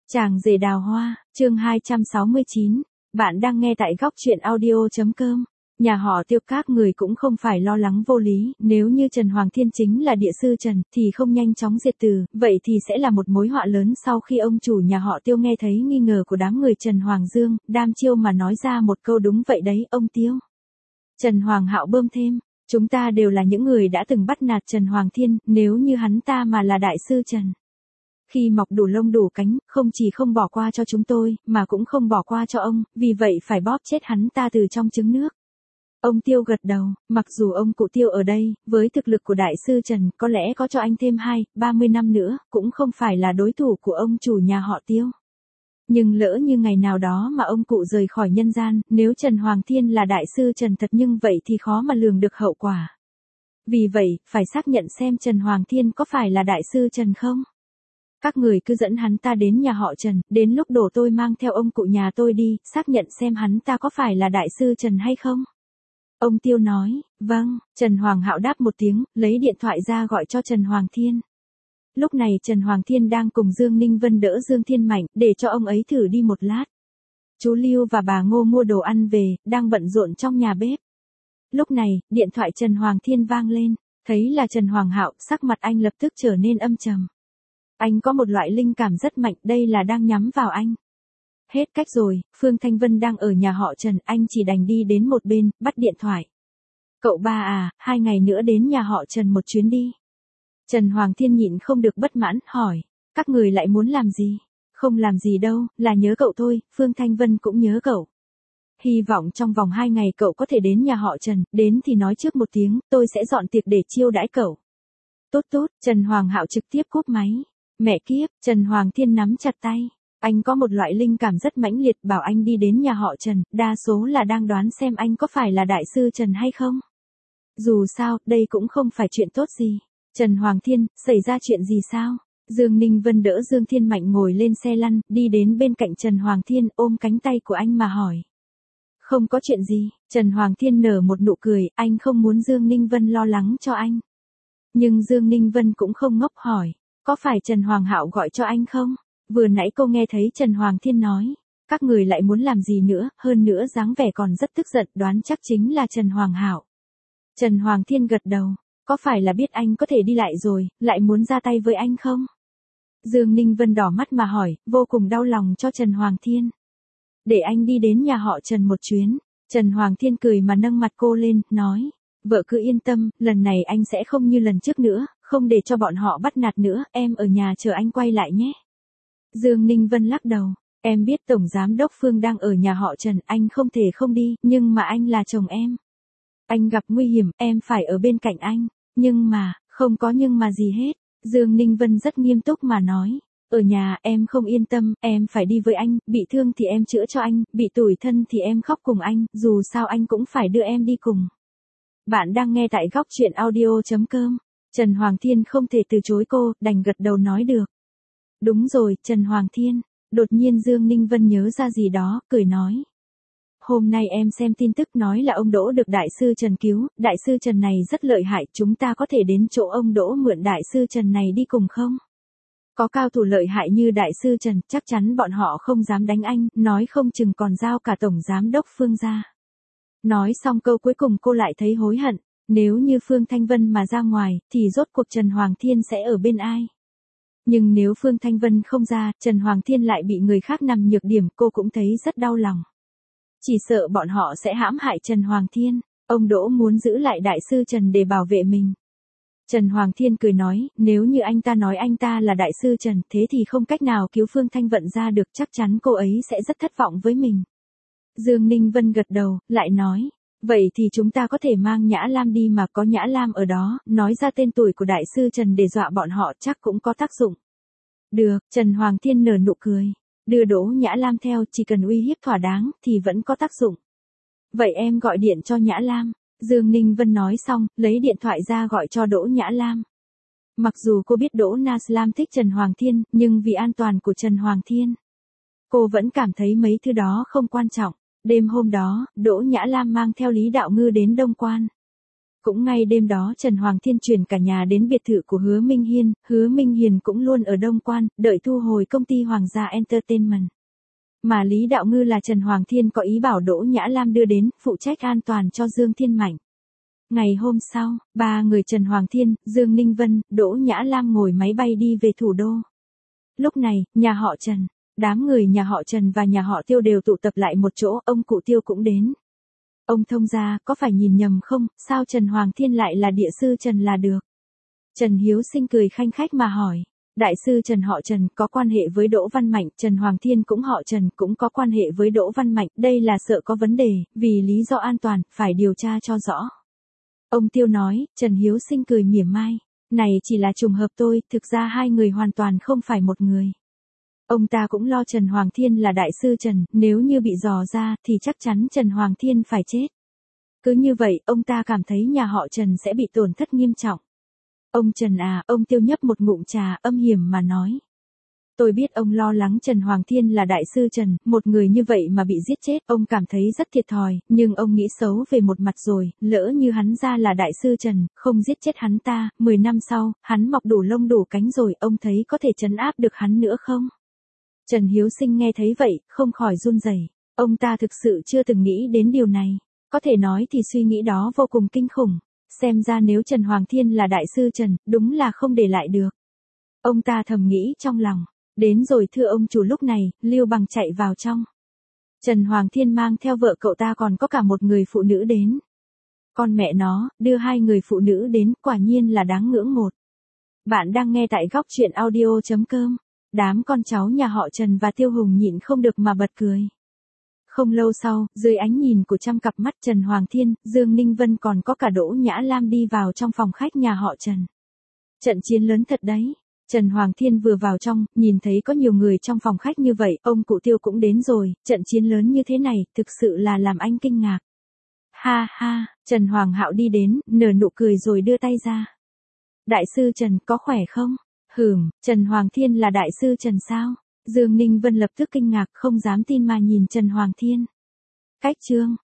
Chàng rể đào hoa, chương 269. Bạn đang nghe tại góc truyện audio.com. Nhà họ Tiêu các người cũng không phải lo lắng vô lý, nếu như Trần Hoàng Thiên chính là địa sư Trần thì không nhanh chóng diệt trừ, vậy thì sẽ là một mối họa lớn. Sau khi ông chủ nhà họ Tiêu nghe thấy nghi ngờ của đám người Trần Hoàng Dương, đam chiêu mà nói ra một câu đúng vậy đấy ông Tiêu. Trần Hoàng Hạo bơm thêm, chúng ta đều là những người đã từng bắt nạt Trần Hoàng Thiên, nếu như hắn ta mà là đại sư Trần. Khi mọc đủ lông đủ cánh, không chỉ không bỏ qua cho chúng tôi, mà cũng không bỏ qua cho ông, vì vậy phải bóp chết hắn ta từ trong trứng nước. Ông Tiêu gật đầu, mặc dù ông cụ Tiêu ở đây, với thực lực của đại sư Trần, có lẽ có cho anh thêm 30 năm nữa, cũng không phải là đối thủ của ông chủ nhà họ Tiêu. Nhưng lỡ như ngày nào đó mà ông cụ rời khỏi nhân gian, nếu Trần Hoàng Thiên là đại sư Trần thật nhưng vậy thì khó mà lường được hậu quả. Vì vậy, phải xác nhận xem Trần Hoàng Thiên có phải là đại sư Trần không? Các người cứ dẫn hắn ta đến nhà họ Trần, đến lúc đổ tôi mang theo ông cụ nhà tôi đi, xác nhận xem hắn ta có phải là đại sư Trần hay không. Ông Tiêu nói, vâng. Trần Hoàng Hạo đáp một tiếng, lấy điện thoại ra gọi cho Trần Hoàng Thiên. Lúc này Trần Hoàng Thiên đang cùng Dương Ninh Vân đỡ Dương Thiên Mạnh, để cho ông ấy thử đi một lát. Chú Lưu và bà Ngô mua đồ ăn về, đang bận rộn trong nhà bếp. Lúc này, điện thoại Trần Hoàng Thiên vang lên, thấy là Trần Hoàng Hạo, sắc mặt anh lập tức trở nên âm trầm. Anh có một loại linh cảm rất mạnh, đây là đang nhắm vào anh. Hết cách rồi, Phương Thanh Vân đang ở nhà họ Trần, anh chỉ đành đi đến một bên, bắt điện thoại. Cậu ba à, 2 ngày nữa đến nhà họ Trần một chuyến đi. Trần Hoàng Thiên nhịn không được bất mãn, hỏi, các người lại muốn làm gì? Không làm gì đâu, là nhớ cậu thôi, Phương Thanh Vân cũng nhớ cậu. Hy vọng trong vòng 2 ngày cậu có thể đến nhà họ Trần, đến thì nói trước một tiếng, tôi sẽ dọn tiệc để chiêu đãi cậu. Tốt tốt, Trần Hoàng Hạo trực tiếp cúp máy. Mẹ kiếp, Trần Hoàng Thiên nắm chặt tay. Anh có một loại linh cảm rất mãnh liệt bảo anh đi đến nhà họ Trần, đa số là đang đoán xem anh có phải là đại sư Trần hay không. Dù sao, đây cũng không phải chuyện tốt gì. Trần Hoàng Thiên, xảy ra chuyện gì sao? Dương Ninh Vân đỡ Dương Thiên Mạnh ngồi lên xe lăn, đi đến bên cạnh Trần Hoàng Thiên, ôm cánh tay của anh mà hỏi. Không có chuyện gì, Trần Hoàng Thiên nở một nụ cười, anh không muốn Dương Ninh Vân lo lắng cho anh. Nhưng Dương Ninh Vân cũng không ngốc hỏi. Có phải Trần Hoàng Hạo gọi cho anh không? Vừa nãy cô nghe thấy Trần Hoàng Thiên nói, các người lại muốn làm gì nữa, hơn nữa dáng vẻ còn rất tức giận, đoán chắc chính là Trần Hoàng Hạo. Trần Hoàng Thiên gật đầu, có phải là biết anh có thể đi lại rồi, lại muốn ra tay với anh không? Dương Ninh Vân đỏ mắt mà hỏi, vô cùng đau lòng cho Trần Hoàng Thiên. Để anh đi đến nhà họ Trần một chuyến. Trần Hoàng Thiên cười mà nâng mặt cô lên, nói, vợ cứ yên tâm, lần này anh sẽ không như lần trước nữa. Không để cho bọn họ bắt nạt nữa, em ở nhà chờ anh quay lại nhé. Dương Ninh Vân lắc đầu, em biết Tổng Giám Đốc Phương đang ở nhà họ Trần, anh không thể không đi, nhưng mà anh là chồng em. Anh gặp nguy hiểm, em phải ở bên cạnh anh, nhưng mà, không có nhưng mà gì hết. Dương Ninh Vân rất nghiêm túc mà nói, ở nhà em không yên tâm, em phải đi với anh, bị thương thì em chữa cho anh, bị tủi thân thì em khóc cùng anh, dù sao anh cũng phải đưa em đi cùng. Bạn đang nghe tại góc truyện audio.com. Trần Hoàng Thiên không thể từ chối cô, đành gật đầu nói được. Đúng rồi, Trần Hoàng Thiên. Đột nhiên Dương Ninh Vân nhớ ra gì đó, cười nói. Hôm nay em xem tin tức nói là ông Đỗ được đại sư Trần cứu, đại sư Trần này rất lợi hại, chúng ta có thể đến chỗ ông Đỗ mượn đại sư Trần này đi cùng không? Có cao thủ lợi hại như đại sư Trần, chắc chắn bọn họ không dám đánh anh, nói không chừng còn giao cả Tổng Giám Đốc Phương ra. Nói xong câu cuối cùng cô lại thấy hối hận. Nếu như Phương Thanh Vân mà ra ngoài, thì rốt cuộc Trần Hoàng Thiên sẽ ở bên ai? Nhưng nếu Phương Thanh Vân không ra, Trần Hoàng Thiên lại bị người khác nằm nhược điểm, cô cũng thấy rất đau lòng. Chỉ sợ bọn họ sẽ hãm hại Trần Hoàng Thiên, ông Đỗ muốn giữ lại đại sư Trần để bảo vệ mình. Trần Hoàng Thiên cười nói, nếu như anh ta nói anh ta là đại sư Trần, thế thì không cách nào cứu Phương Thanh Vận ra được, chắc chắn cô ấy sẽ rất thất vọng với mình. Dương Ninh Vân gật đầu, lại nói. Vậy thì chúng ta có thể mang Nhã Lam đi mà có Nhã Lam ở đó, nói ra tên tuổi của đại sư Trần để dọa bọn họ chắc cũng có tác dụng. Được, Trần Hoàng Thiên nở nụ cười. Đưa Đỗ Nhã Lam theo, chỉ cần uy hiếp thỏa đáng, thì vẫn có tác dụng. Vậy em gọi điện cho Nhã Lam. Dương Ninh Vân nói xong, lấy điện thoại ra gọi cho Đỗ Nhã Lam. Mặc dù cô biết Đỗ Nas Lam thích Trần Hoàng Thiên, nhưng vì an toàn của Trần Hoàng Thiên, cô vẫn cảm thấy mấy thứ đó không quan trọng. Đêm hôm đó, Đỗ Nhã Lam mang theo Lý Đạo Ngư đến Đông Quan. Cũng ngay đêm đó Trần Hoàng Thiên chuyển cả nhà đến biệt thự của Hứa Minh Hiên, Hứa Minh Hiền cũng luôn ở Đông Quan, đợi thu hồi công ty Hoàng gia Entertainment. Mà Lý Đạo Ngư là Trần Hoàng Thiên có ý bảo Đỗ Nhã Lam đưa đến, phụ trách an toàn cho Dương Thiên Mạnh. Ngày hôm sau, ba người Trần Hoàng Thiên, Dương Ninh Vân, Đỗ Nhã Lam ngồi máy bay đi về thủ đô. Lúc này, nhà họ Trần, đám người nhà họ Trần và nhà họ Tiêu đều tụ tập lại một chỗ, ông cụ Tiêu cũng đến. Ông thông gia, có phải nhìn nhầm không, sao Trần Hoàng Thiên lại là địa sư Trần là được? Trần Hiếu Sinh cười khanh khách mà hỏi. Đại sư Trần họ Trần có quan hệ với Đỗ Văn Mạnh, Trần Hoàng Thiên cũng họ Trần cũng có quan hệ với Đỗ Văn Mạnh, đây là sợ có vấn đề, vì lý do an toàn, phải điều tra cho rõ. Ông Tiêu nói, Trần Hiếu Sinh cười mỉa mai. Này chỉ là trùng hợp thôi, thực ra hai người hoàn toàn không phải một người. Ông ta cũng lo Trần Hoàng Thiên là đại sư Trần, nếu như bị dò ra thì chắc chắn Trần Hoàng Thiên phải chết. Cứ như vậy, ông ta cảm thấy nhà họ Trần sẽ bị tổn thất nghiêm trọng. Ông Trần à, ông Tiêu nhấp một ngụm trà, âm hiểm mà nói. Tôi biết ông lo lắng Trần Hoàng Thiên là đại sư Trần, một người như vậy mà bị giết chết, ông cảm thấy rất thiệt thòi, nhưng ông nghĩ xấu về một mặt rồi, lỡ như hắn ra là đại sư Trần, không giết chết hắn ta, 10 năm sau, hắn mọc đủ lông đủ cánh rồi, ông thấy có thể trấn áp được hắn nữa không? Trần Hiếu Sinh nghe thấy vậy, không khỏi run rẩy. Ông ta thực sự chưa từng nghĩ đến điều này. Có thể nói thì suy nghĩ đó vô cùng kinh khủng. Xem ra nếu Trần Hoàng Thiên là đại sư Trần, đúng là không để lại được. Ông ta thầm nghĩ trong lòng. Đến rồi thưa ông chủ, lúc này, Lưu Bằng chạy vào trong. Trần Hoàng Thiên mang theo vợ cậu ta còn có cả một người phụ nữ đến. Con mẹ nó, đưa hai người phụ nữ đến, quả nhiên là đáng ngưỡng một. Bạn đang nghe tại góc truyện audio.com. Đám con cháu nhà họ Trần và Tiêu Hùng nhịn không được mà bật cười. Không lâu sau, dưới ánh nhìn của trăm cặp mắt Trần Hoàng Thiên, Dương Ninh Vân còn có cả Đỗ Nhã Lam đi vào trong phòng khách nhà họ Trần. Trận chiến lớn thật đấy. Trần Hoàng Thiên vừa vào trong, nhìn thấy có nhiều người trong phòng khách như vậy, ông cụ Tiêu cũng đến rồi, trận chiến lớn như thế này, thực sự là làm anh kinh ngạc. Ha ha, Trần Hoàng Hạo đi đến, nở nụ cười rồi đưa tay ra. Đại sư Trần, có khỏe không? Trần Hoàng Thiên là đại sư Trần sao? Dương Ninh Vân lập tức kinh ngạc, không dám tin mà nhìn Trần Hoàng Thiên. Cách chương